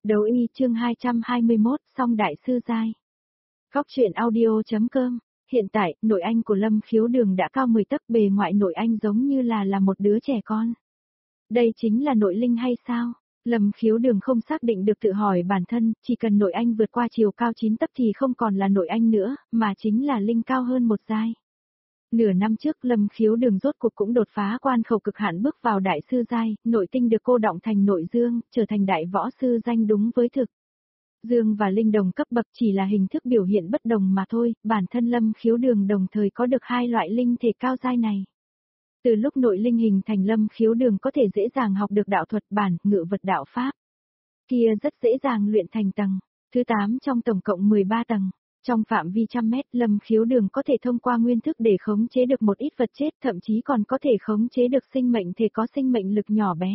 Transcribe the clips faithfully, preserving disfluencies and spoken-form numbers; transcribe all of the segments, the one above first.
Đấu y chương hai trăm hai mươi mốt, song đại sư giai. Góc truyện audio.com. Hiện tại, nội anh của Lâm Khiếu Đường đã cao mười tấc, bề ngoại nội anh giống như là là một đứa trẻ con. Đây chính là nội linh hay sao? Lâm Khiếu Đường không xác định được, tự hỏi bản thân, chỉ cần nội anh vượt qua chiều cao chín tấc thì không còn là nội anh nữa, mà chính là linh cao hơn một giai. Nửa năm trước Lâm Khiếu Đường rốt cuộc cũng đột phá quan khẩu cực hạn, bước vào đại sư giai, nội tinh được cô động thành nội dương, trở thành đại võ sư danh đúng với thực. Dương và linh đồng cấp bậc chỉ là hình thức biểu hiện bất đồng mà thôi, bản thân Lâm Khiếu Đường đồng thời có được hai loại linh thể cao giai này. Từ lúc nội linh hình thành, Lâm Khiếu Đường có thể dễ dàng học được đạo thuật bản, ngự vật đạo pháp. Kia rất dễ dàng luyện thành tầng thứ tám trong tổng cộng mười ba tầng. Trong phạm vi trăm mét, Lâm Khiếu Đường có thể thông qua nguyên thức để khống chế được một ít vật chết, thậm chí còn có thể khống chế được sinh mệnh thể có sinh mệnh lực nhỏ bé.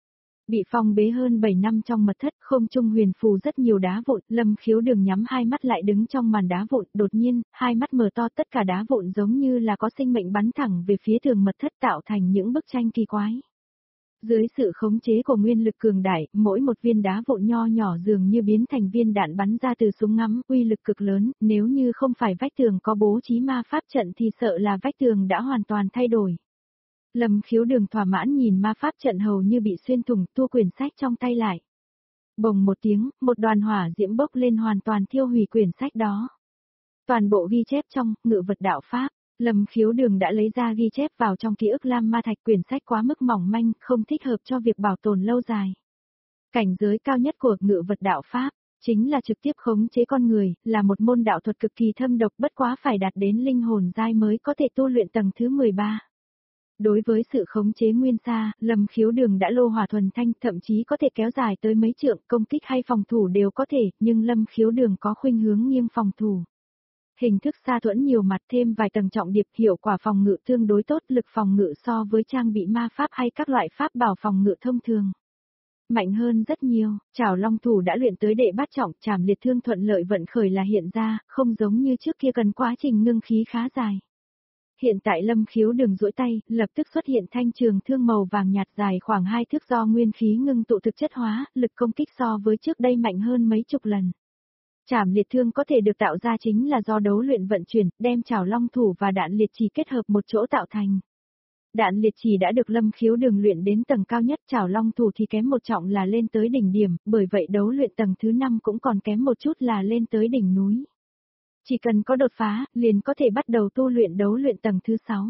Bị phong bế hơn bảy năm trong mật thất, không trung huyền phù rất nhiều đá vụn, Lâm Khiếu Đường nhắm hai mắt lại đứng trong màn đá vụn, đột nhiên, hai mắt mở to, tất cả đá vụn giống như là có sinh mệnh bắn thẳng về phía tường mật thất, tạo thành những bức tranh kỳ quái. Dưới sự khống chế của nguyên lực cường đại, mỗi một viên đá vụn nho nhỏ dường như biến thành viên đạn bắn ra từ súng ngắm, uy lực cực lớn, nếu như không phải vách tường có bố trí ma pháp trận thì sợ là vách tường đã hoàn toàn thay đổi. Lâm Khiếu Đường thỏa mãn nhìn ma pháp trận hầu như bị xuyên thủng, tua quyển sách trong tay lại. Bồng một tiếng, một đoàn hỏa diễm bốc lên hoàn toàn thiêu hủy quyển sách đó. Toàn bộ ghi chép trong ngự vật đạo pháp. Lâm Khiếu Đường đã lấy ra ghi chép vào trong ký ức lam ma thạch, quyển sách quá mức mỏng manh, không thích hợp cho việc bảo tồn lâu dài. Cảnh giới cao nhất của ngự vật đạo pháp, chính là trực tiếp khống chế con người, là một môn đạo thuật cực kỳ thâm độc, bất quá phải đạt đến linh hồn giai mới có thể tu luyện tầng thứ mười ba. Đối với sự khống chế nguyên xa, Lâm Khiếu Đường đã lô hỏa thuần thanh, thậm chí có thể kéo dài tới mấy trượng, công kích hay phòng thủ đều có thể, nhưng Lâm Khiếu Đường có khuynh hướng nghiêng phòng thủ. Hình thức sa thuẫn nhiều mặt, thêm vài tầng trọng điệp, hiệu quả phòng ngự tương đối tốt, lực phòng ngự so với trang bị ma pháp hay các loại pháp bảo phòng ngự thông thường mạnh hơn rất nhiều. Trảo Long Thủ đã luyện tới đệ bát trọng, Trảm Liệt Thương thuận lợi vận khởi là hiện ra, không giống như trước kia cần quá trình ngưng khí khá dài. Hiện tại Lâm Khiếu Đường duỗi tay, lập tức xuất hiện thanh trường thương màu vàng nhạt dài khoảng hai thước do nguyên khí ngưng tụ thực chất hóa, lực công kích so với trước đây mạnh hơn mấy chục lần. Trảm Liệt Thương có thể được tạo ra chính là do đấu luyện vận chuyển, đem Trảo Long Thủ và đạn liệt chỉ kết hợp một chỗ tạo thành. Đạn liệt chỉ đã được Lâm Khiếu Đường luyện đến tầng cao nhất, Trảo Long Thủ thì kém một trọng là lên tới đỉnh điểm, bởi vậy đấu luyện tầng thứ năm cũng còn kém một chút là lên tới đỉnh núi. Chỉ cần có đột phá, liền có thể bắt đầu tu luyện đấu luyện tầng thứ sáu.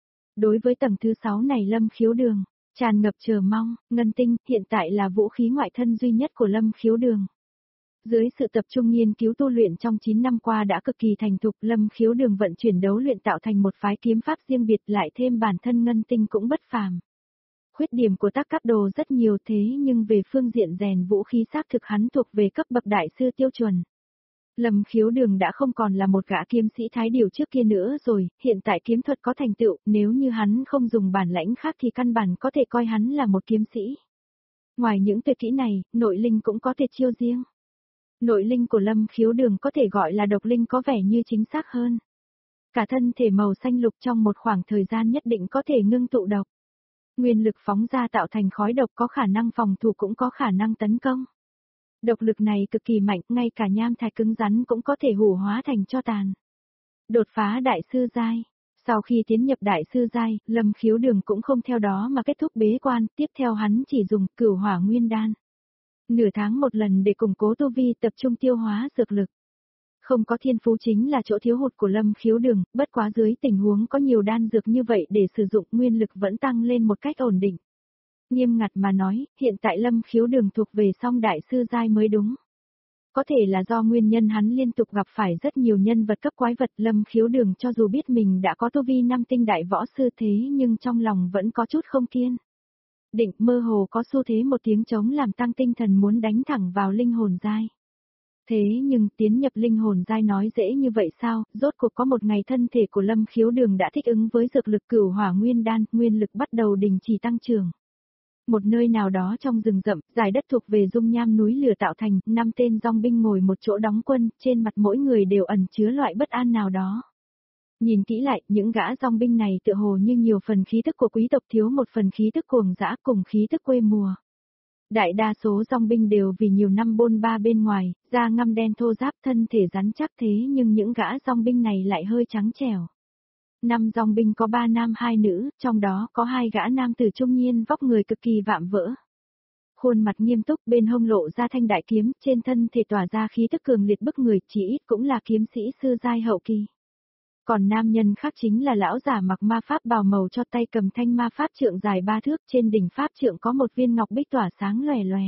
Đối với tầng thứ sáu này Lâm Khiếu Đường tràn ngập chờ mong, ngân tinh hiện tại là vũ khí ngoại thân duy nhất của Lâm Khiếu Đường. Dưới sự tập trung nghiên cứu tu luyện trong chín năm qua đã cực kỳ thành thục, Lâm Khiếu Đường vận chuyển đấu luyện tạo thành một phái kiếm pháp riêng biệt, lại thêm bản thân ngân tinh cũng bất phàm. Khuyết điểm của Tắc Cáp Đồ rất nhiều, thế nhưng về phương diện rèn vũ khí xác thực hắn thuộc về cấp bậc đại sư tiêu chuẩn. Lâm Khiếu Đường đã không còn là một gã kiếm sĩ thái điều trước kia nữa rồi, hiện tại kiếm thuật có thành tựu, nếu như hắn không dùng bản lãnh khác thì căn bản có thể coi hắn là một kiếm sĩ. Ngoài những tuyệt kỹ này, nội linh cũng có thể chiêu riêng. Nội linh của Lâm Khiếu Đường có thể gọi là độc linh, có vẻ như chính xác hơn. Cả thân thể màu xanh lục trong một khoảng thời gian nhất định có thể ngưng tụ độc. Nguyên lực phóng ra tạo thành khói độc, có khả năng phòng thủ cũng có khả năng tấn công. Độc lực này cực kỳ mạnh, ngay cả nham thạch cứng rắn cũng có thể hủ hóa thành tro tàn. Đột phá đại sư giai. Sau khi tiến nhập đại sư giai, Lâm Khiếu Đường cũng không theo đó mà kết thúc bế quan, tiếp theo hắn chỉ dùng Cửu Hỏa Nguyên Đan. Nửa tháng một lần để củng cố tu vi, tập trung tiêu hóa dược lực. Không có thiên phú chính là chỗ thiếu hụt của Lâm Khiếu Đường, bất quá dưới tình huống có nhiều đan dược như vậy để sử dụng, nguyên lực vẫn tăng lên một cách ổn định. Nghiêm ngặt mà nói, hiện tại Lâm Khiếu Đường thuộc về song đại sư giai mới đúng. Có thể là do nguyên nhân hắn liên tục gặp phải rất nhiều nhân vật cấp quái vật, Lâm Khiếu Đường cho dù biết mình đã có tu vi năm tinh đại võ sư thế nhưng trong lòng vẫn có chút không kiên định, mơ hồ có xu thế một tiếng trống làm tăng tinh thần muốn đánh thẳng vào linh hồn giai. Thế nhưng tiến nhập linh hồn giai nói dễ như vậy sao, rốt cuộc có một ngày thân thể của Lâm Khiếu Đường đã thích ứng với dược lực Cửu Hỏa Nguyên Đan, nguyên lực bắt đầu đình chỉ tăng trưởng. Một nơi nào đó trong rừng rậm, dải đất thuộc về dung nham núi lửa tạo thành, năm tên dòng binh ngồi một chỗ đóng quân, trên mặt mỗi người đều ẩn chứa loại bất an nào đó. Nhìn kỹ lại, những gã dòng binh này tựa hồ như nhiều phần khí tức của quý tộc thiếu một phần khí tức cuồng dã cùng khí tức quê mùa. Đại đa số dòng binh đều vì nhiều năm bôn ba bên ngoài, da ngăm đen thô ráp thân thể rắn chắc thế nhưng những gã dòng binh này lại hơi trắng trẻo. Năm dòng binh có ba nam hai nữ, trong đó có hai gã nam tử trung niên vóc người cực kỳ vạm vỡ. Khuôn mặt nghiêm túc bên hông lộ ra thanh đại kiếm, trên thân thể tỏa ra khí tức cường liệt bức người, chỉ ít cũng là kiếm sĩ sư giai hậu kỳ. Còn nam nhân khác chính là lão giả mặc ma pháp bào màu cho tay cầm thanh ma pháp trượng dài ba thước, trên đỉnh pháp trượng có một viên ngọc bích tỏa sáng lòe lòe.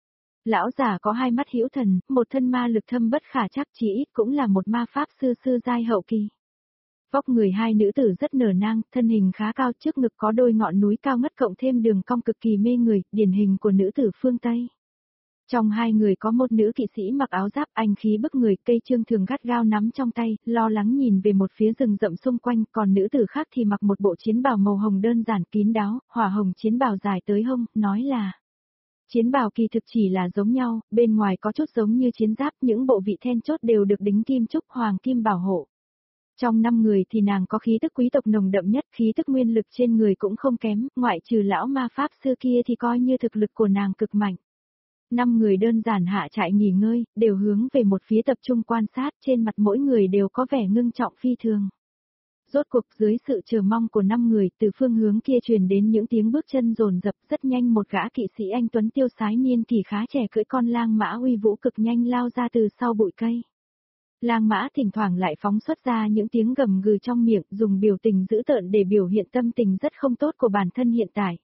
Lão giả có hai mắt hữu thần, một thân ma lực thâm bất khả chắc, chỉ ít cũng là một ma pháp sư sư giai hậu kỳ. Vóc người hai nữ tử rất nở nang, thân hình khá cao, trước ngực có đôi ngọn núi cao ngất cộng thêm đường cong cực kỳ mê người, điển hình của nữ tử phương Tây. Trong hai người có một nữ kỵ sĩ mặc áo giáp anh khí bức người, cây chương thường gắt gao nắm trong tay, lo lắng nhìn về một phía rừng rậm xung quanh, còn nữ tử khác thì mặc một bộ chiến bào màu hồng đơn giản kín đáo, hỏa hồng chiến bào dài tới hông, nói là chiến bào kỳ thực chỉ là giống nhau, bên ngoài có chút giống như chiến giáp, những bộ vị then chốt đều được đính kim trúc hoàng kim bảo hộ. Trong năm người thì nàng có khí tức quý tộc nồng đậm nhất, khí tức nguyên lực trên người cũng không kém, ngoại trừ lão ma pháp sư kia thì coi như thực lực của nàng cực mạnh. Năm người đơn giản hạ trại nghỉ ngơi, đều hướng về một phía tập trung quan sát, trên mặt mỗi người đều có vẻ ngưng trọng phi thường. Rốt cuộc dưới sự chờ mong của năm người, từ phương hướng kia truyền đến những tiếng bước chân dồn dập, rất nhanh một gã kỵ sĩ anh tuấn tiêu sái niên kỷ khá trẻ cưỡi con lang mã uy vũ cực nhanh lao ra từ sau bụi cây. Lang mã thỉnh thoảng lại phóng xuất ra những tiếng gầm gừ trong miệng, dùng biểu tình dữ tợn để biểu hiện tâm tình rất không tốt của bản thân hiện tại.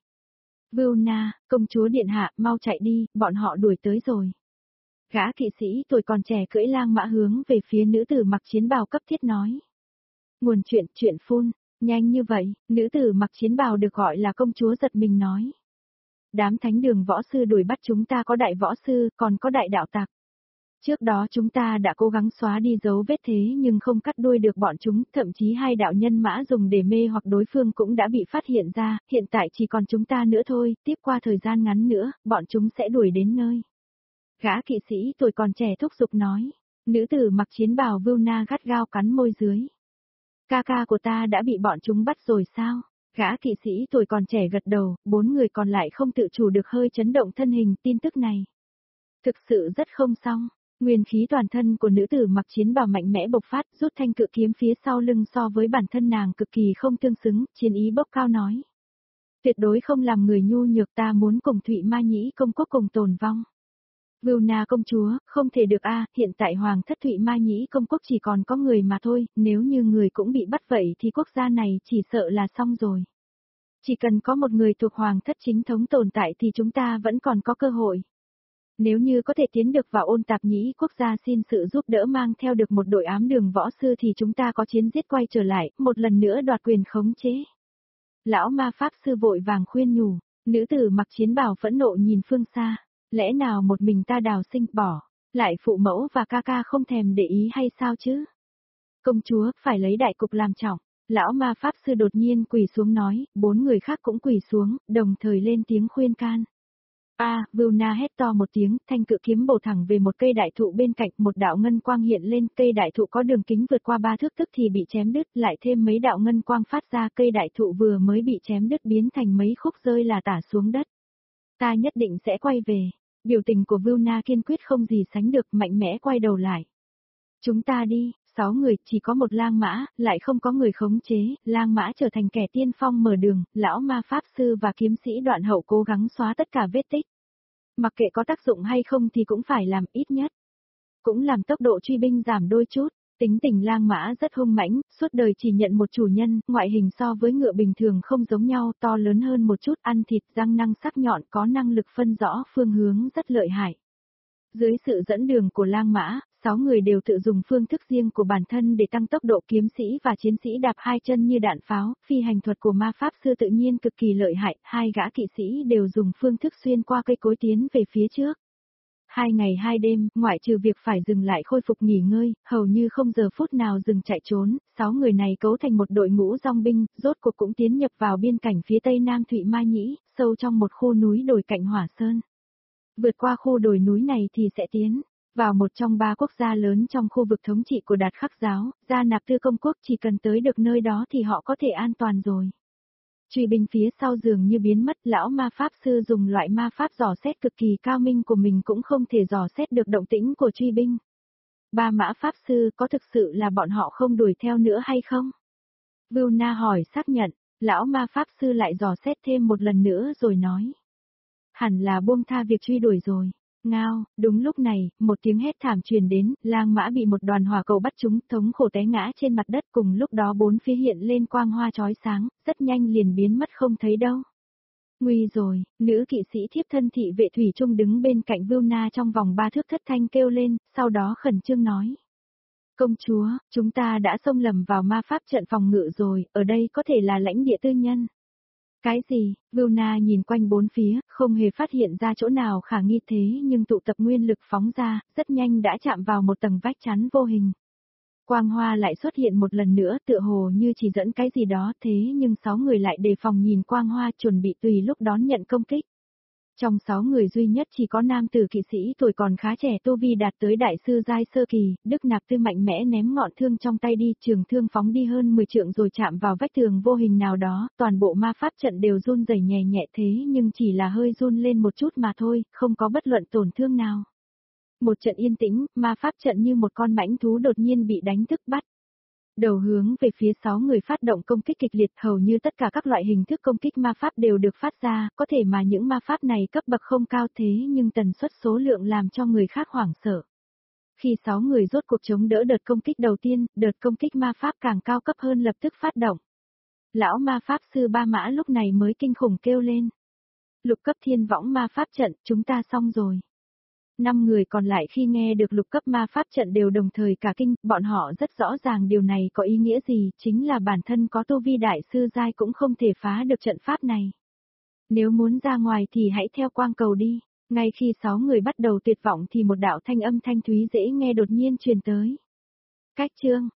Vilna, công chúa điện hạ, mau chạy đi, bọn họ đuổi tới rồi. Gã kỵ sĩ tuổi còn trẻ cưỡi lang mã hướng về phía nữ tử mặc chiến bào cấp thiết nói. Nguồn chuyện, chuyện phun, nhanh như vậy, nữ tử mặc chiến bào được gọi là công chúa giật mình nói. Đám thánh đường võ sư đuổi bắt chúng ta có đại võ sư, còn có đại đạo tặc. Trước đó chúng ta đã cố gắng xóa đi dấu vết thế nhưng không cắt đuôi được bọn chúng, thậm chí hai đạo nhân mã dùng để mê hoặc đối phương cũng đã bị phát hiện ra, hiện tại chỉ còn chúng ta nữa thôi, tiếp qua thời gian ngắn nữa, bọn chúng sẽ đuổi đến nơi. Gã kỵ sĩ tuổi còn trẻ thúc giục nói, nữ tử mặc chiến bào Vilna gắt gao cắn môi dưới. Ca ca của ta đã bị bọn chúng bắt rồi sao? Gã kỵ sĩ tuổi còn trẻ gật đầu, bốn người còn lại không tự chủ được hơi chấn động thân hình tin tức này. Thực sự rất không xong. Nguyên khí toàn thân của nữ tử mặc chiến bào mạnh mẽ bộc phát, rút thanh cự kiếm phía sau lưng so với bản thân nàng cực kỳ không tương xứng, chiến ý bốc cao nói. Tuyệt đối không làm người nhu nhược, ta muốn cùng Thụy Ma Nhĩ công quốc cùng tồn vong. Vilna công chúa, không thể được a, hiện tại hoàng thất Thụy Ma Nhĩ công quốc chỉ còn có người mà thôi, nếu như người cũng bị bắt vậy thì quốc gia này chỉ sợ là xong rồi. Chỉ cần có một người thuộc hoàng thất chính thống tồn tại thì chúng ta vẫn còn có cơ hội. Nếu như có thể tiến được vào ôn tạp nhĩ quốc gia xin sự giúp đỡ mang theo được một đội ám đường võ sư thì chúng ta có chiến giết quay trở lại, một lần nữa đoạt quyền khống chế. Lão ma pháp sư vội vàng khuyên nhủ, nữ tử mặc chiến bào phẫn nộ nhìn phương xa, lẽ nào một mình ta đào sinh bỏ, lại phụ mẫu và ca ca không thèm để ý hay sao chứ? Công chúa, phải lấy đại cục làm trọng. Lão ma pháp sư đột nhiên quỳ xuống nói, bốn người khác cũng quỳ xuống, đồng thời lên tiếng khuyên can. A, à, Vilna hét to một tiếng, thanh cự kiếm bổ thẳng về một cây đại thụ bên cạnh, một đạo ngân quang hiện lên, cây đại thụ có đường kính vượt qua ba thước tức thì bị chém đứt, lại thêm mấy đạo ngân quang phát ra, cây đại thụ vừa mới bị chém đứt biến thành mấy khúc rơi là tả xuống đất. Ta nhất định sẽ quay về. Biểu tình của Vilna kiên quyết không gì sánh được, mạnh mẽ quay đầu lại. Chúng ta đi. Sáu người, chỉ có một lang mã, lại không có người khống chế, lang mã trở thành kẻ tiên phong mở đường, lão ma pháp sư và kiếm sĩ Đoạn Hậu cố gắng xóa tất cả vết tích. Mặc kệ có tác dụng hay không thì cũng phải làm ít nhất. Cũng làm tốc độ truy binh giảm đôi chút, tính tình lang mã rất hung mãnh, suốt đời chỉ nhận một chủ nhân, ngoại hình so với ngựa bình thường không giống nhau, to lớn hơn một chút, ăn thịt, răng nanh sắc nhọn, có năng lực phân rõ phương hướng rất lợi hại. Dưới sự dẫn đường của lang mã, sáu người đều tự dùng phương thức riêng của bản thân để tăng tốc độ, kiếm sĩ và chiến sĩ đạp hai chân như đạn pháo, phi hành thuật của ma pháp sư tự nhiên cực kỳ lợi hại, hai gã kỵ sĩ đều dùng phương thức xuyên qua cây cối tiến về phía trước. Hai ngày hai đêm, ngoại trừ việc phải dừng lại khôi phục nghỉ ngơi, hầu như không giờ phút nào dừng chạy trốn, sáu người này cấu thành một đội ngũ dòng binh, rốt cuộc cũng tiến nhập vào biên cảnh phía tây nam Thụy Ma Nhĩ, sâu trong một khu núi đồi cạnh Hỏa Sơn. Vượt qua khu đồi núi này thì sẽ tiến vào một trong ba quốc gia lớn trong khu vực thống trị của Đạt Khắc giáo, Gia Nạp Tư công quốc, chỉ cần tới được nơi đó thì họ có thể an toàn rồi. Truy binh phía sau dường như biến mất, lão ma pháp sư dùng loại ma pháp dò xét cực kỳ cao minh của mình cũng không thể dò xét được động tĩnh của truy binh. Ba mã pháp sư có thực sự là bọn họ không đuổi theo nữa hay không? Vilna hỏi xác nhận, lão ma pháp sư lại dò xét thêm một lần nữa rồi nói. Hẳn là buông tha việc truy đuổi rồi. Ngao, đúng lúc này, một tiếng hét thảm truyền đến, lang mã bị một đoàn hỏa cầu bắt trúng, thống khổ té ngã trên mặt đất, cùng lúc đó bốn phía hiện lên quang hoa chói sáng, rất nhanh liền biến mất không thấy đâu. Nguy rồi, nữ kỵ sĩ thiếp thân thị vệ thủy chung đứng bên cạnh Vilna trong vòng ba thước thất thanh kêu lên, sau đó khẩn trương nói. Công chúa, chúng ta đã xông lầm vào ma pháp trận phòng ngự rồi, ở đây có thể là lãnh địa tư nhân. Cái gì? Vilna nhìn quanh bốn phía, không hề phát hiện ra chỗ nào khả nghi thế nhưng tụ tập nguyên lực phóng ra, rất nhanh đã chạm vào một tầng vách chắn vô hình. Quang hoa lại xuất hiện một lần nữa tựa hồ như chỉ dẫn cái gì đó thế nhưng sáu người lại đề phòng nhìn quang hoa chuẩn bị tùy lúc đón nhận công kích. Trong sáu người duy nhất chỉ có nam tử kỵ sĩ tuổi còn khá trẻ tu vi đạt tới đại sư giai sơ kỳ, Đức Nạp Tư mạnh mẽ ném ngọn thương trong tay đi, trường thương phóng đi hơn mười trượng rồi chạm vào vách tường vô hình nào đó, toàn bộ ma pháp trận đều run rẩy nhẹ nhẹ thế nhưng chỉ là hơi run lên một chút mà thôi, không có bất luận tổn thương nào. Một trận yên tĩnh, ma pháp trận như một con mãnh thú đột nhiên bị đánh thức bắt. Đầu hướng về phía sáu người phát động công kích kịch liệt, hầu như tất cả các loại hình thức công kích ma pháp đều được phát ra, có thể mà những ma pháp này cấp bậc không cao thế nhưng tần suất số lượng làm cho người khác hoảng sợ. Khi sáu người rốt cuộc chống đỡ đợt công kích đầu tiên, đợt công kích ma pháp càng cao cấp hơn lập tức phát động. Lão ma pháp sư Ba Mã lúc này mới kinh khủng kêu lên. Lục cấp thiên võng ma pháp trận, chúng ta xong rồi. Năm người còn lại khi nghe được lục cấp ma pháp trận đều đồng thời cả kinh, bọn họ rất rõ ràng điều này có ý nghĩa gì, chính là bản thân có tu vi đại sư giai cũng không thể phá được trận pháp này. Nếu muốn ra ngoài thì hãy theo quang cầu đi. Ngay khi sáu người bắt đầu tuyệt vọng thì một đạo thanh âm thanh thúy dễ nghe đột nhiên truyền tới. Cách chương